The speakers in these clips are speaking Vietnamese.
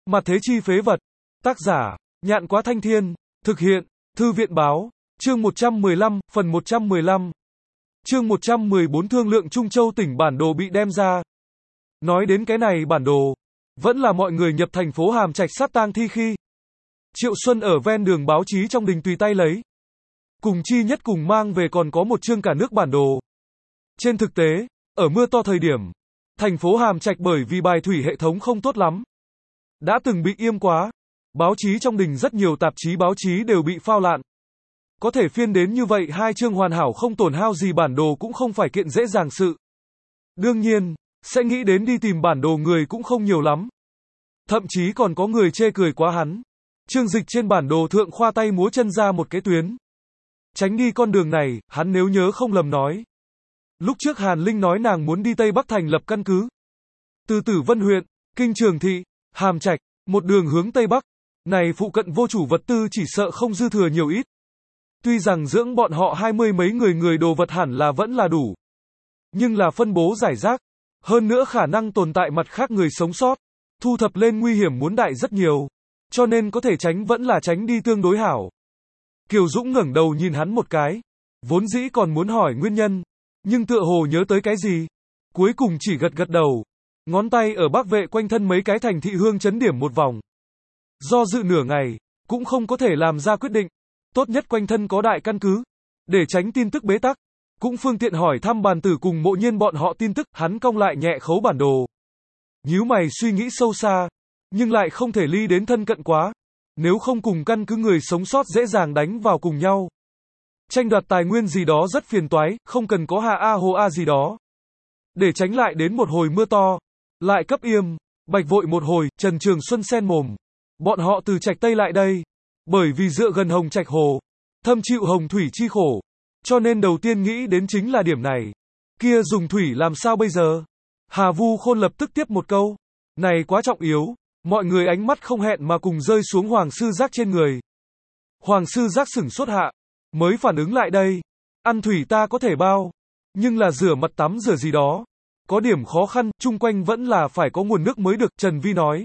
Mặt thế chi phế vật. Tác giả, Nhạn Quá Thanh Thiên. Thực hiện, Thư viện báo. Chương 115, phần 115. Chương 114 thương lượng Trung Châu tỉnh bản đồ bị đem ra. Nói đến cái này bản đồ, vẫn là mọi người nhập thành phố Hàm Trạch sát tang thi khi Triệu Xuân ở ven đường báo chí trong đình tùy tay lấy. Cùng chi nhất cùng mang về còn có một chương cả nước bản đồ. Trên thực tế, ở mưa to thời điểm, thành phố Hàm Trạch bởi vì bài thủy hệ thống không tốt lắm, đã từng bị yêm quá. Báo chí trong đình rất nhiều tạp chí báo chí đều bị phao lạn. Có thể phiên đến như vậy hai chương hoàn hảo không tổn hao gì bản đồ cũng không phải kiện dễ dàng sự. Đương nhiên, sẽ nghĩ đến đi tìm bản đồ người cũng không nhiều lắm. Thậm chí còn có người chê cười quá hắn. Chương Dịch trên bản đồ thượng khoa tay múa chân ra một cái tuyến. Tránh đi con đường này, hắn nếu nhớ không lầm nói. Lúc trước Hàn Linh nói nàng muốn đi Tây Bắc thành lập căn cứ. Từ Tử Vân huyện, Kinh Trường Thị, Hàm Trạch, một đường hướng Tây Bắc. Này phụ cận vô chủ vật tư chỉ sợ không dư thừa nhiều ít. Tuy rằng dưỡng bọn họ 20 mấy người đồ vật hẳn là vẫn là đủ. Nhưng là phân bố giải rác. Hơn nữa khả năng tồn tại mặt khác người sống sót. Thu thập lên nguy hiểm muốn đại rất nhiều. Cho nên có thể tránh vẫn là tránh đi tương đối hảo. Kiều Dũng ngẩng đầu nhìn hắn một cái. Vốn dĩ còn muốn hỏi nguyên nhân. Nhưng tựa hồ nhớ tới cái gì. Cuối cùng chỉ gật gật đầu. Ngón tay ở Bắc Vệ quanh thân mấy cái thành thị hương chấn điểm một vòng. Do dự nửa ngày, cũng không có thể làm ra quyết định. Tốt nhất quanh thân có đại căn cứ. Để tránh tin tức bế tắc. Cũng phương tiện hỏi thăm Bàn Tử cùng Mộ Nhiên bọn họ tin tức. Hắn cong lại nhẹ khấu bản đồ. Nhíu mày suy nghĩ sâu xa. Nhưng lại không thể ly đến thân cận quá. Nếu không cùng căn cứ người sống sót dễ dàng đánh vào cùng nhau. Tranh đoạt tài nguyên gì đó rất phiền toái, không cần có hạ A hồ A gì đó. Để tránh lại đến một hồi mưa to. Lại cấp yêm, Bạch vội một hồi, Trần Trường Xuân sen mồm. Bọn họ từ Trạch Tây lại đây. Bởi vì dựa gần Hồng Trạch Hồ. Thâm chịu hồng thủy chi khổ. Cho nên đầu tiên nghĩ đến chính là điểm này. Kia dùng thủy làm sao bây giờ? Hà Vu Khôn lập tức tiếp một câu. Này quá trọng yếu. Mọi người ánh mắt không hẹn mà cùng rơi xuống Hoàng Sư Giác trên người. Hoàng Sư Giác sửng sốt hạ. Mới phản ứng lại đây. Ăn thủy ta có thể bao. Nhưng là rửa mặt tắm rửa gì đó. Có điểm khó khăn, chung quanh vẫn là phải có nguồn nước mới được, Trần Vi nói.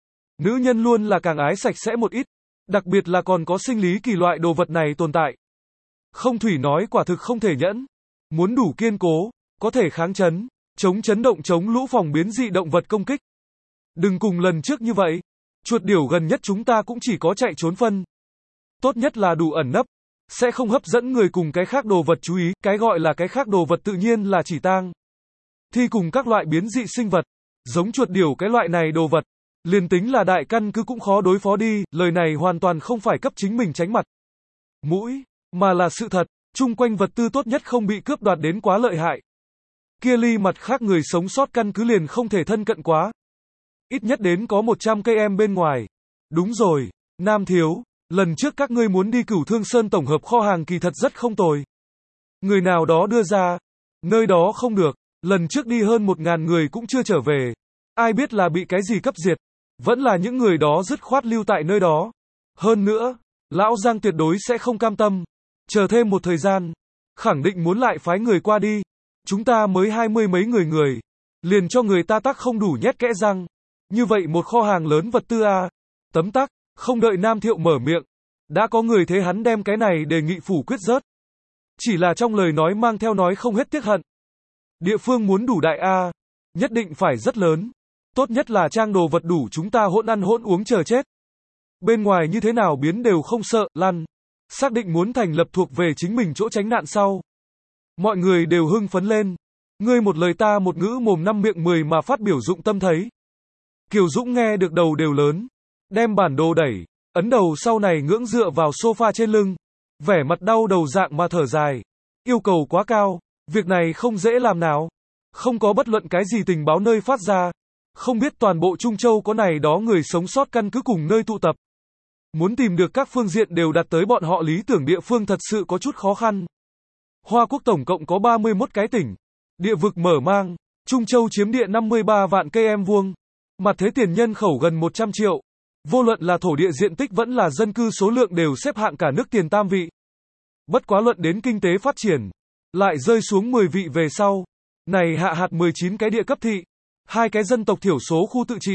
Nữ nhân luôn là càng ái sạch sẽ một ít. Đặc biệt là còn có sinh lý kỳ loại đồ vật này tồn tại. Không thủy nói quả thực không thể nhẫn. Muốn đủ kiên cố, có thể kháng chấn, chống chấn động chống lũ phòng biến dị động vật công kích. Đừng cùng lần trước như vậy. Chuột điểu gần nhất chúng ta cũng chỉ có chạy trốn phân. Tốt nhất là đủ ẩn nấp. Sẽ không hấp dẫn người cùng cái khác đồ vật chú ý. Cái gọi là cái khác đồ vật tự nhiên là chỉ tang thi cùng các loại biến dị sinh vật. Giống chuột điểu cái loại này đồ vật. Liền tính là đại căn cứ cũng khó đối phó đi. Lời này hoàn toàn không phải cấp chính mình tránh mặt mũi, mà là sự thật. Chung quanh vật tư tốt nhất không bị cướp đoạt đến quá lợi hại. Kia ly mặt khác người sống sót căn cứ liền không thể thân cận quá. Ít nhất đến có 100 cây em bên ngoài. Đúng rồi, Nam Thiếu, lần trước các ngươi muốn đi Cửu Thương Sơn tổng hợp kho hàng kỳ thật rất không tồi. Người nào đó đưa ra, nơi đó không được, lần trước đi hơn 1000 người cũng chưa trở về. Ai biết là bị cái gì cấp diệt, vẫn là những người đó dứt khoát lưu tại nơi đó. Hơn nữa, Lão Giang tuyệt đối sẽ không cam tâm. Chờ thêm một thời gian, khẳng định muốn lại phái người qua đi. Chúng ta mới 20 mấy người, liền cho người ta tắc không đủ nhét kẽ răng. Như vậy một kho hàng lớn vật tư a. Tấm tắc, không đợi Nam Thiệu mở miệng. Đã có người thế hắn đem cái này đề nghị phủ quyết rớt. Chỉ là trong lời nói mang theo nói không hết tiếc hận. Địa phương muốn đủ đại a, nhất định phải rất lớn. Tốt nhất là trang đồ vật đủ chúng ta hỗn ăn hỗn uống chờ chết. Bên ngoài như thế nào biến đều không sợ, lăn. Xác định muốn thành lập thuộc về chính mình chỗ tránh nạn sau. Mọi người đều hưng phấn lên. Ngươi một lời ta một ngữ mồm năm miệng 10 mà phát biểu dụng tâm thấy. Kiều Dũng nghe được đầu đều lớn. Đem bản đồ đẩy, ấn đầu sau này ngưỡng dựa vào sofa trên lưng. Vẻ mặt đau đầu dạng mà thở dài. Yêu cầu quá cao, việc này không dễ làm nào. Không có bất luận cái gì tình báo nơi phát ra. Không biết toàn bộ Trung Châu có này đó người sống sót căn cứ cùng nơi tụ tập. Muốn tìm được các phương diện đều đặt tới bọn họ lý tưởng địa phương thật sự có chút khó khăn. Hoa Quốc tổng cộng có 31 cái tỉnh. Địa vực mở mang. Trung Châu chiếm địa 53 vạn cây em vuông. Mặt thế tiền nhân khẩu gần 100 triệu. Vô luận là thổ địa diện tích vẫn là dân cư số lượng đều xếp hạng cả nước tiền tam vị. Bất quá luận đến kinh tế phát triển. Lại rơi xuống 10 vị về sau. Này hạ hạt 19 cái địa cấp thị. 2 cái dân tộc thiểu số khu tự trị.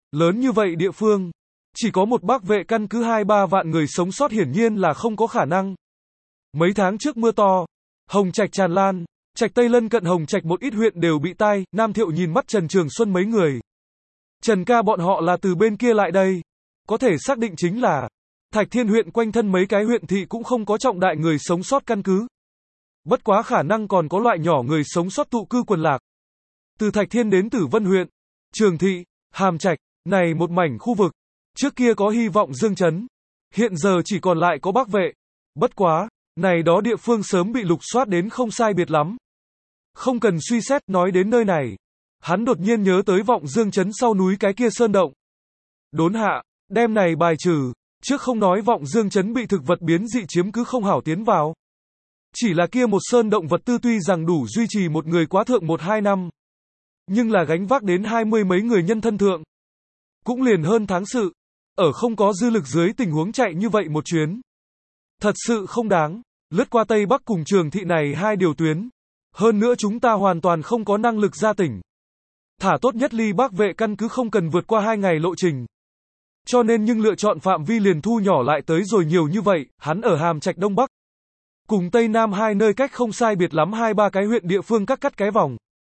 Lớn như vậy địa phương, chỉ có một bác vệ căn cứ 2-3 vạn người sống sót hiển nhiên là không có khả năng. Mấy tháng trước mưa to, Hồng Trạch tràn lan, Trạch Tây lân cận Hồng Trạch một ít huyện đều bị tai, Nam Thiệu nhìn mắt Trần Trường Xuân mấy người. Trần ca bọn họ là từ bên kia lại đây. Có thể xác định chính là Thạch Thiên huyện quanh thân mấy cái huyện thị cũng không có trọng đại người sống sót căn cứ. Bất quá khả năng còn có loại nhỏ người sống sót tụ cư quần lạc. Từ Thạch Thiên đến Tử Vân huyện, Trường Thị, Hàm Trạch, này một mảnh khu vực. Trước kia có hy vọng dương chấn. Hiện giờ chỉ còn lại có Bắc Vệ. Bất quá, này đó địa phương sớm bị lục soát đến không sai biệt lắm. Không cần suy xét, nói đến nơi này. Hắn đột nhiên nhớ tới vọng dương chấn sau núi cái kia sơn động. Đốn hạ, đem này bài trừ. Trước không nói vọng dương chấn bị thực vật biến dị chiếm cứ không hảo tiến vào. Chỉ là kia một sơn động vật tư tuy rằng đủ duy trì một người quá thượng 1-2 năm. Nhưng là gánh vác đến 20 mấy người nhân thân thượng. Cũng liền hơn tháng sự. Ở không có dư lực dưới tình huống chạy như vậy một chuyến. Thật sự không đáng. Lướt qua Tây Bắc cùng Trường Thị này hai điều tuyến. Hơn nữa chúng ta hoàn toàn không có năng lực ra tỉnh. Thả tốt nhất ly Bắc Vệ căn cứ không cần vượt qua 2 ngày lộ trình. Cho nên nhưng lựa chọn phạm vi liền thu nhỏ lại tới rồi nhiều như vậy, hắn ở Hàm Trạch Đông Bắc. Cùng Tây Nam hai nơi cách không sai biệt lắm 2-3 cái huyện địa phương cắt cái vòng.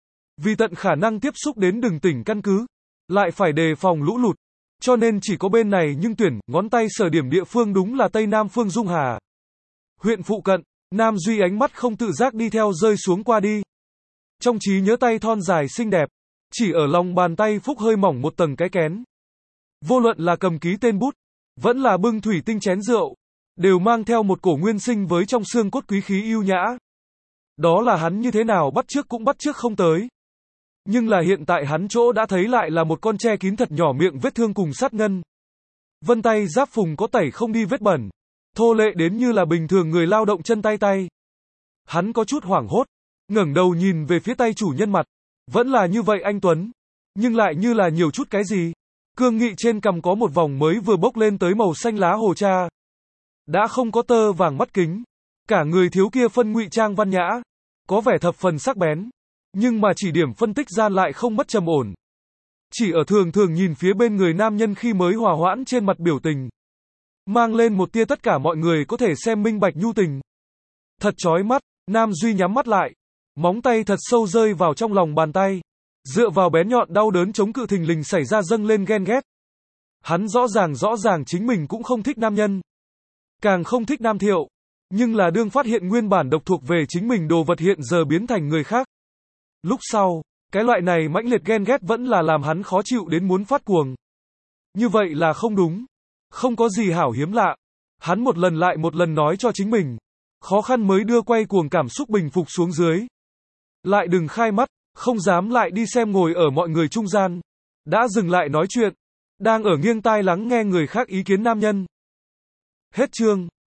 Vì tận khả năng tiếp xúc đến đường tỉnh căn cứ, lại phải đề phòng lũ lụt. Cho nên chỉ có bên này nhưng tuyển, ngón tay sở điểm địa phương đúng là Tây Nam phương Dung Hà. Huyện phụ cận, Nam Duy ánh mắt không tự giác đi theo rơi xuống qua đi. Trong trí nhớ tay thon dài xinh đẹp, chỉ ở lòng bàn tay phúc hơi mỏng một tầng cái kén. Vô luận là cầm ký tên bút, vẫn là bưng thủy tinh chén rượu, đều mang theo một cổ nguyên sinh với trong xương cốt quý khí yêu nhã. Đó là hắn như thế nào bắt chước cũng bắt chước không tới. Nhưng là hiện tại hắn chỗ đã thấy lại là một con tre kín thật nhỏ miệng vết thương cùng sát ngân. Vân tay giáp phùng có tẩy không đi vết bẩn. Thô lệ đến như là bình thường người lao động chân tay. Hắn có chút hoảng hốt, ngẩng đầu nhìn về phía tay chủ nhân mặt. Vẫn là như vậy anh Tuấn. Nhưng lại như là nhiều chút cái gì. Cương nghị trên cằm có một vòng mới vừa bốc lên tới màu xanh lá hồ cha. Đã không có tơ vàng mắt kính. Cả người thiếu kia phân ngụy trang văn nhã. Có vẻ thập phần sắc bén. Nhưng mà chỉ điểm phân tích gian lại không mất trầm ổn. Chỉ ở thường thường nhìn phía bên người nam nhân khi mới hòa hoãn trên mặt biểu tình. Mang lên một tia tất cả mọi người có thể xem minh bạch nhu tình. Thật chói mắt, Nam Duy nhắm mắt lại. Móng tay thật sâu rơi vào trong lòng bàn tay. Dựa vào bén nhọn đau đớn chống cự thình lình xảy ra dâng lên ghen ghét. Hắn rõ ràng chính mình cũng không thích nam nhân. Càng không thích Nam Thiệu. Nhưng là đương phát hiện nguyên bản độc thuộc về chính mình đồ vật hiện giờ biến thành người khác. Lúc sau, cái loại này mãnh liệt ghen ghét vẫn là làm hắn khó chịu đến muốn phát cuồng. Như vậy là không đúng. Không có gì hảo hiếm lạ. Hắn một lần lại một lần nói cho chính mình. Khó khăn mới đưa quay cuồng cảm xúc bình phục xuống dưới. Lại đừng khai mắt, không dám lại đi xem ngồi ở mọi người trung gian. Đã dừng lại nói chuyện. Đang ở nghiêng tai lắng nghe người khác ý kiến nam nhân. Hết chương.